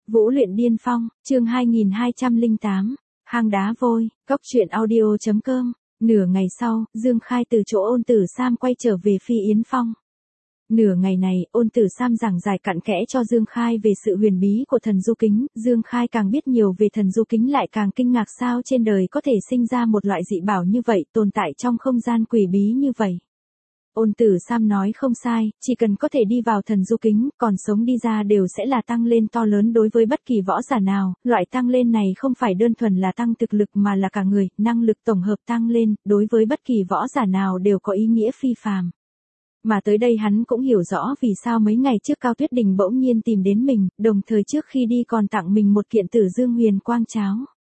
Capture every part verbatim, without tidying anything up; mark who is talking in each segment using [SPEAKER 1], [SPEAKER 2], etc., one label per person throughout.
[SPEAKER 1] Vũ luyện điên phong, chương hai nghìn hai trăm lẻ tám, hang đá vôi, cốc truyện audio chấm com. Nửa ngày sau, Dương Khai từ chỗ Ôn Tử Sam quay trở về Phi Yến Phong. Nửa ngày này, Ôn Tử Sam giảng giải cặn kẽ cho Dương Khai về sự huyền bí của thần du kính. Dương Khai càng biết nhiều về thần du kính lại càng kinh ngạc sao trên đời có thể sinh ra một loại dị bảo như vậy, tồn tại trong không gian quỷ bí như vậy. Ôn Tử Sam nói không sai, chỉ cần có thể đi vào thần du kính, còn sống đi ra đều sẽ là tăng lên to lớn đối với bất kỳ võ giả nào. Loại tăng lên này không phải đơn thuần là tăng thực lực mà là cả người, năng lực tổng hợp tăng lên, đối với bất kỳ võ giả nào đều có ý nghĩa phi phàm. Mà tới đây hắn cũng hiểu rõ vì sao mấy ngày trước Cao Tuyết Đình bỗng nhiên tìm đến mình, đồng thời trước khi đi còn tặng mình một kiện Tử Dương Huyền Quang cháo.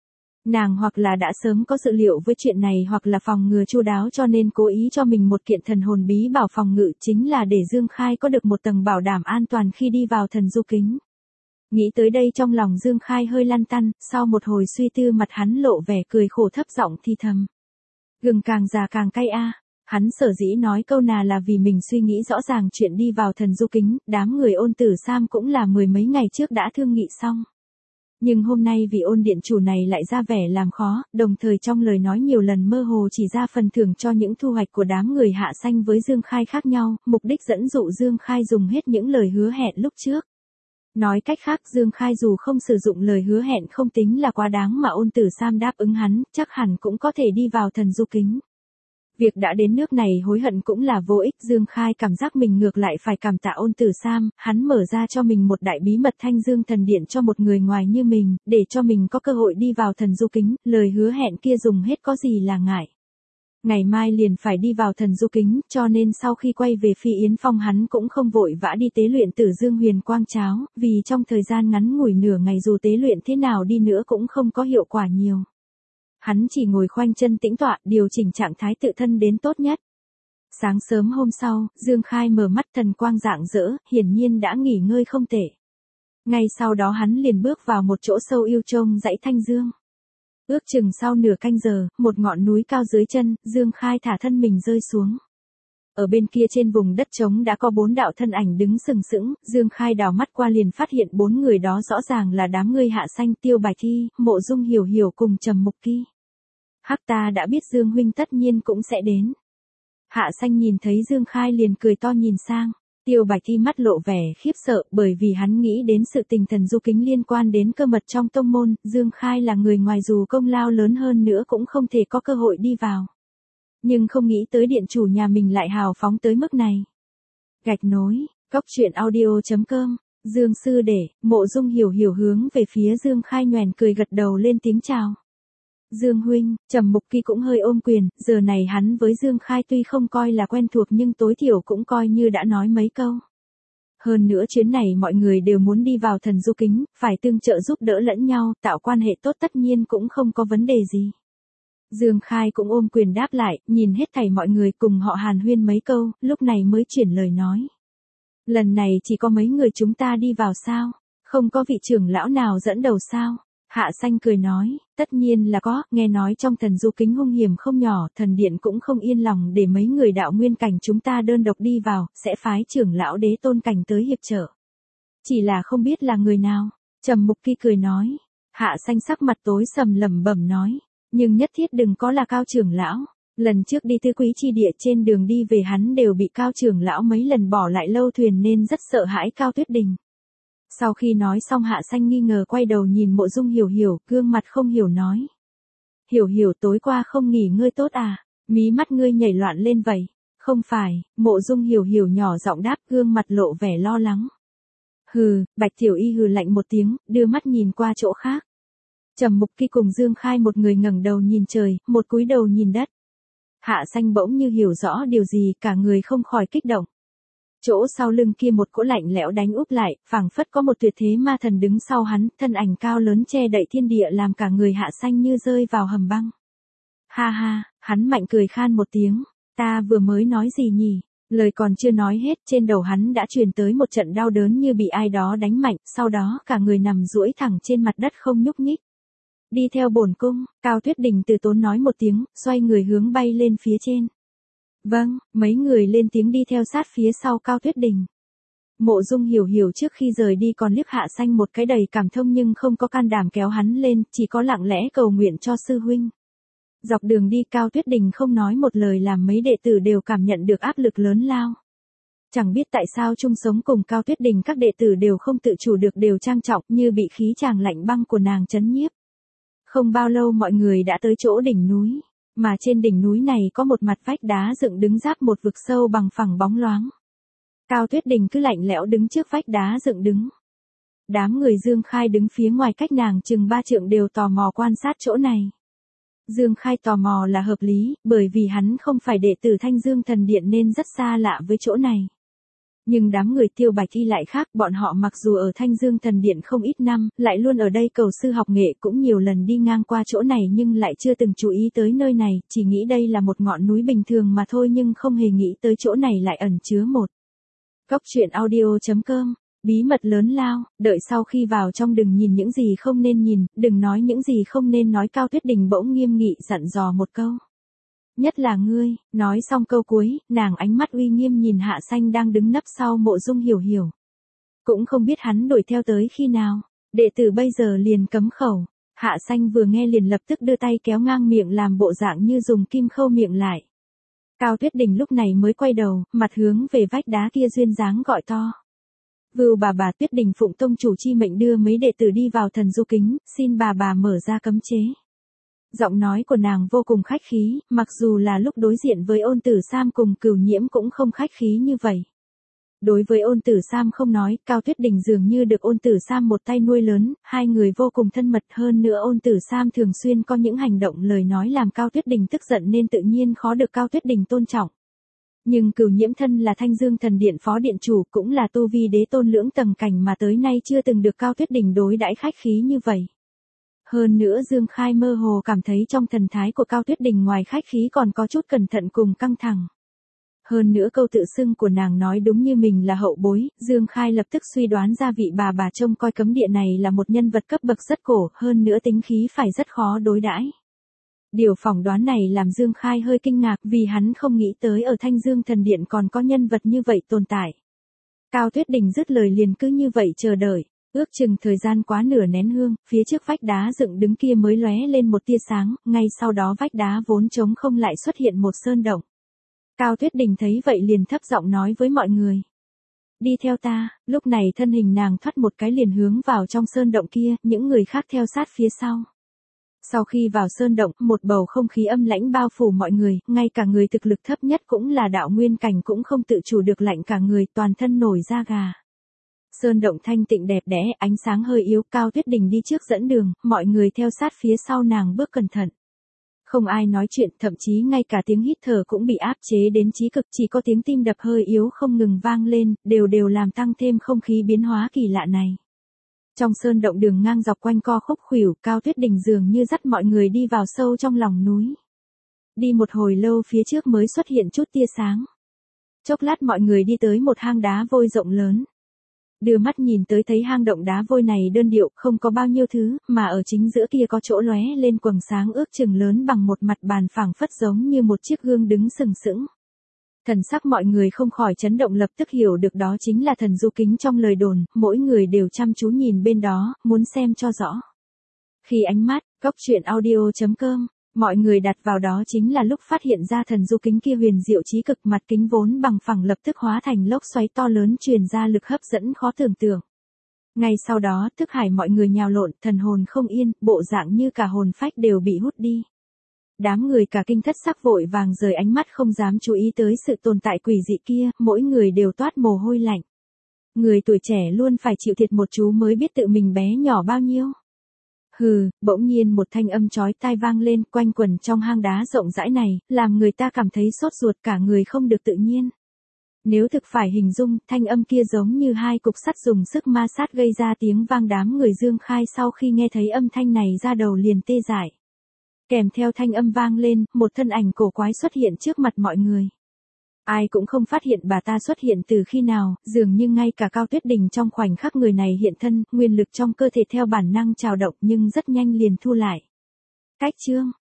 [SPEAKER 1] Nàng hoặc là đã sớm có dự liệu với chuyện này hoặc là phòng ngừa chu đáo cho nên cố ý cho mình một kiện thần hồn bí bảo phòng ngự, chính là để Dương Khai có được một tầng bảo đảm an toàn khi đi vào thần du kính. Nghĩ tới đây trong lòng Dương Khai hơi lăn tăn, sau một hồi suy tư mặt hắn lộ vẻ cười khổ thấp giọng thì thầm. Gừng càng già càng cay a. Hắn sở dĩ nói câu nào là vì mình suy nghĩ rõ ràng chuyện đi vào thần du kính, đám người Ôn Tử Sam cũng là mười mấy ngày trước đã thương nghị xong. Nhưng hôm nay vì Ôn điện chủ này lại ra vẻ làm khó, đồng thời trong lời nói nhiều lần mơ hồ chỉ ra phần thưởng cho những thu hoạch của đám người Hạ Xanh với Dương Khai khác nhau, mục đích dẫn dụ Dương Khai dùng hết những lời hứa hẹn lúc trước. Nói cách khác Dương Khai dù không sử dụng lời hứa hẹn không tính là quá đáng mà Ôn Tử Sam đáp ứng hắn, chắc hẳn cũng có thể đi vào thần du kính. Việc đã đến nước này hối hận cũng là vô ích, Dương Khai cảm giác mình ngược lại phải cảm tạ Ôn Tử Sam, hắn mở ra cho mình một đại bí mật Thanh Dương thần điện cho một người ngoài như mình, để cho mình có cơ hội đi vào thần du kính, lời hứa hẹn kia dùng hết có gì là ngại. Ngày mai liền phải đi vào thần du kính, cho nên sau khi quay về Phi Yến Phong hắn cũng không vội vã đi tế luyện Tử Dương Huyền Quang cháo, vì trong thời gian ngắn ngủi nửa ngày dù tế luyện thế nào đi nữa cũng không có hiệu quả nhiều. Hắn chỉ ngồi khoanh chân tĩnh tọa, điều chỉnh trạng thái tự thân đến tốt nhất. Sáng sớm hôm sau, Dương Khai mở mắt thần quang rạng rỡ, hiển nhiên đã nghỉ ngơi không tệ. Ngay sau đó hắn liền bước vào một chỗ sâu yêu trông dãy Thanh Dương. Ước chừng sau nửa canh giờ, một ngọn núi cao dưới chân, Dương Khai thả thân mình rơi xuống. Ở bên kia trên vùng đất trống đã có bốn đạo thân ảnh đứng sừng sững, Dương Khai đảo mắt qua liền phát hiện bốn người đó rõ ràng là đám người Hạ Xanh, Tiêu Bài Thi, Mộ Dung Hiểu Hiểu cùng Trầm Mục Kỳ. Hắc ta đã biết Dương huynh tất nhiên cũng sẽ đến. Hạ Xanh nhìn thấy Dương Khai liền cười to nhìn sang. Tiêu Bạch Thi mắt lộ vẻ khiếp sợ bởi vì hắn nghĩ đến sự tình thần du kính liên quan đến cơ mật trong tông môn, Dương Khai là người ngoài dù công lao lớn hơn nữa cũng không thể có cơ hội đi vào. Nhưng không nghĩ tới điện chủ nhà mình lại hào phóng tới mức này. Gạch nối, cốc truyện audio chấm com, Dương sư đệ, Mộ Dung Hiểu Hiểu hướng về phía Dương Khai nhoẻn cười gật đầu lên tiếng chào. Dương huynh, Trầm Mục Kỳ cũng hơi ôm quyền, giờ này hắn với Dương Khai tuy không coi là quen thuộc nhưng tối thiểu cũng coi như đã nói mấy câu. Hơn nữa chuyến này mọi người đều muốn đi vào thần du kính, phải tương trợ giúp đỡ lẫn nhau, tạo quan hệ tốt tất nhiên cũng không có vấn đề gì. Dương Khai cũng ôm quyền đáp lại, nhìn hết thảy mọi người cùng họ hàn huyên mấy câu, lúc này mới chuyển lời nói. Lần này chỉ có mấy người chúng ta đi vào sao? Không có vị trưởng lão nào dẫn đầu sao? Hạ Xanh cười nói, tất nhiên là có, nghe nói trong thần du kính hung hiểm không nhỏ, thần điện cũng không yên lòng để mấy người đạo nguyên cảnh chúng ta đơn độc đi vào, sẽ phái trưởng lão đế tôn cảnh tới hiệp trợ. Chỉ là không biết là người nào. Trầm Mục Kỳ cười nói. Hạ Xanh sắc mặt tối sầm lẩm bẩm nói, nhưng nhất thiết đừng có là Cao trưởng lão. Lần trước đi Tư Quý chi địa trên đường đi về hắn đều bị Cao trưởng lão mấy lần bỏ lại lâu thuyền nên rất sợ hãi Cao Tuyết Đình. Sau khi nói xong Hạ Xanh nghi ngờ quay đầu nhìn Mộ Dung Hiểu Hiểu, gương mặt không hiểu nói. Hiểu Hiểu tối qua không nghỉ ngơi tốt à, mí mắt ngươi nhảy loạn lên vậy. Không phải, Mộ Dung Hiểu Hiểu nhỏ giọng đáp, gương mặt lộ vẻ lo lắng. Hừ, Bạch Tiểu Y hừ lạnh một tiếng, đưa mắt nhìn qua chỗ khác. Trầm Mục Kỳ cùng Dương Khai một người ngẩng đầu nhìn trời, một cúi đầu nhìn đất. Hạ Xanh bỗng như hiểu rõ điều gì, cả người không khỏi kích động. Chỗ sau lưng kia một cỗ lạnh lẽo đánh úp lại, phảng phất có một tuyệt thế ma thần đứng sau hắn, thân ảnh cao lớn che đậy thiên địa làm cả người Hạ Xanh như rơi vào hầm băng. Ha ha, hắn mạnh cười khan một tiếng, ta vừa mới nói gì nhỉ? Lời còn chưa nói hết, trên đầu hắn đã truyền tới một trận đau đớn như bị ai đó đánh mạnh, sau đó cả người nằm duỗi thẳng trên mặt đất không nhúc nhích. Đi theo bổn cung, Cao Tuyết Đình từ tốn nói một tiếng, xoay người hướng bay lên phía trên. Vâng, mấy người lên tiếng đi theo sát phía sau Cao Tuyết Đình. Mộ Dung Hiểu Hiểu trước khi rời đi còn liếc Hạ Xanh một cái đầy cảm thông nhưng không có can đảm kéo hắn lên, chỉ có lặng lẽ cầu nguyện cho sư huynh. Dọc đường đi Cao Tuyết Đình không nói một lời làm mấy đệ tử đều cảm nhận được áp lực lớn lao. Chẳng biết tại sao chung sống cùng Cao Tuyết Đình các đệ tử đều không tự chủ được đều trang trọng như bị khí chàng lạnh băng của nàng chấn nhiếp. Không bao lâu mọi người đã tới chỗ đỉnh núi, mà trên đỉnh núi này có một mặt vách đá dựng đứng giáp một vực sâu bằng phẳng bóng loáng. Cao Tuyết Đình cứ lạnh lẽo đứng trước vách đá dựng đứng. Đám người Dương Khai đứng phía ngoài cách nàng chừng ba trượng đều tò mò quan sát chỗ này. Dương Khai tò mò là hợp lý, bởi vì hắn không phải đệ tử Thanh Dương Thần Điện nên rất xa lạ với chỗ này. Nhưng đám người Tiêu Bạch Y lại khác, bọn họ mặc dù ở Thanh Dương Thần Điện không ít năm, lại luôn ở đây cầu sư học nghệ, cũng nhiều lần đi ngang qua chỗ này nhưng lại chưa từng chú ý tới nơi này, chỉ nghĩ đây là một ngọn núi bình thường mà thôi nhưng không hề nghĩ tới chỗ này lại ẩn chứa một. Cốc truyện audio chấm com, bí mật lớn lao, đợi sau khi vào trong đừng nhìn những gì không nên nhìn, đừng nói những gì không nên nói. Cao Tuyết Đình bỗng nghiêm nghị dặn dò một câu. Nhất là ngươi, nói xong câu cuối, nàng ánh mắt uy nghiêm nhìn Hạ Xanh đang đứng nấp sau Mộ Dung Hiểu Hiểu. Cũng không biết hắn đuổi theo tới khi nào, đệ tử bây giờ liền cấm khẩu. Hạ Xanh vừa nghe liền lập tức đưa tay kéo ngang miệng làm bộ dạng như dùng kim khâu miệng lại. Cao Tuyết Đình lúc này mới quay đầu, mặt hướng về vách đá kia duyên dáng gọi to. Vưu bà bà. Tuyết Đình phụng tông chủ chi mệnh đưa mấy đệ tử đi vào thần du kính, xin bà bà mở ra cấm chế. Giọng nói của nàng vô cùng khách khí, mặc dù là lúc đối diện với Ôn Tử Sam cùng Cửu Nhiễm cũng không khách khí như vậy. Đối với Ôn Tử Sam không nói, Cao Tuyết Đình dường như được Ôn Tử Sam một tay nuôi lớn, hai người vô cùng thân mật, hơn nữa Ôn Tử Sam thường xuyên có những hành động lời nói làm Cao Tuyết Đình tức giận nên tự nhiên khó được Cao Tuyết Đình tôn trọng. Nhưng Cửu Nhiễm thân là Thanh Dương Thần Điện phó điện chủ, cũng là tu vi đế tôn lưỡng tầng cảnh mà tới nay chưa từng được Cao Tuyết Đình đối đãi khách khí như vậy. Hơn nữa Dương Khai mơ hồ cảm thấy trong thần thái của Cao Tuyết Đình ngoài khách khí còn có chút cẩn thận cùng căng thẳng. Hơn nữa câu tự xưng của nàng nói đúng như mình là hậu bối, Dương Khai lập tức suy đoán ra vị bà bà trông coi cấm địa này là một nhân vật cấp bậc rất cổ, hơn nữa tính khí phải rất khó đối đãi. Điều phỏng đoán này làm Dương Khai hơi kinh ngạc vì hắn không nghĩ tới ở Thanh Dương Thần Điện còn có nhân vật như vậy tồn tại. Cao Tuyết Đình dứt lời liền cứ như vậy chờ đợi. Ước chừng thời gian quá nửa nén hương, phía trước vách đá dựng đứng kia mới lóe lên một tia sáng, ngay sau đó vách đá vốn trống không lại xuất hiện một sơn động. Cao Tuyết Đình thấy vậy liền thấp giọng nói với mọi người. Đi theo ta. Lúc này thân hình nàng thoát một cái liền hướng vào trong sơn động kia, những người khác theo sát phía sau. Sau khi vào sơn động, một bầu không khí âm lãnh bao phủ mọi người, ngay cả người thực lực thấp nhất cũng là đạo nguyên cảnh cũng không tự chủ được lạnh cả người, toàn thân nổi da gà. Sơn động thanh tịnh đẹp đẽ, ánh sáng hơi yếu. Cao Tuyết Đình đi trước dẫn đường, mọi người theo sát phía sau nàng bước cẩn thận. Không ai nói chuyện, thậm chí ngay cả tiếng hít thở cũng bị áp chế đến chí cực, chỉ có tiếng tim đập hơi yếu không ngừng vang lên, đều đều làm tăng thêm không khí biến hóa kỳ lạ này. Trong sơn động đường ngang dọc quanh co khúc khuỷu, Cao Tuyết Đình dường như dắt mọi người đi vào sâu trong lòng núi. Đi một hồi lâu phía trước mới xuất hiện chút tia sáng. Chốc lát mọi người đi tới một hang đá vôi rộng lớn. Đưa mắt nhìn tới thấy hang động đá vôi này đơn điệu, không có bao nhiêu thứ, mà ở chính giữa kia có chỗ lóe lên quầng sáng ước chừng lớn bằng một mặt bàn phẳng phất giống như một chiếc gương đứng sừng sững. Thần sắc mọi người không khỏi chấn động, lập tức hiểu được đó chính là thần du kính trong lời đồn, mỗi người đều chăm chú nhìn bên đó, muốn xem cho rõ. Khi ánh mắt, cốc truyện audio chấm com, mọi người đặt vào đó chính là lúc phát hiện ra thần du kính kia huyền diệu chí cực, mặt kính vốn bằng phẳng lập tức hóa thành lốc xoáy to lớn truyền ra lực hấp dẫn khó tưởng tượng. Ngay sau đó, thức hải mọi người nhào lộn, thần hồn không yên, bộ dạng như cả hồn phách đều bị hút đi. Đám người cả kinh thất sắc vội vàng rời ánh mắt không dám chú ý tới sự tồn tại quỷ dị kia, mỗi người đều toát mồ hôi lạnh. Người tuổi trẻ luôn phải chịu thiệt một chú mới biết tự mình bé nhỏ bao nhiêu. Hừ, bỗng nhiên một thanh âm chói tai vang lên quanh quẩn trong hang đá rộng rãi này, làm người ta cảm thấy sốt ruột cả người không được tự nhiên. Nếu thực phải hình dung, thanh âm kia giống như hai cục sắt dùng sức ma sát gây ra tiếng vang. Đám người Dương Khai sau khi nghe thấy âm thanh này ra đầu liền tê dại. Kèm theo thanh âm vang lên, một thân ảnh cổ quái xuất hiện trước mặt mọi người. Ai cũng không phát hiện bà ta xuất hiện từ khi nào, dường như ngay cả Cao Tuyết Đình trong khoảnh khắc người này hiện thân, nguyên lực trong cơ thể theo bản năng trào động nhưng rất nhanh liền thu lại. Cách chương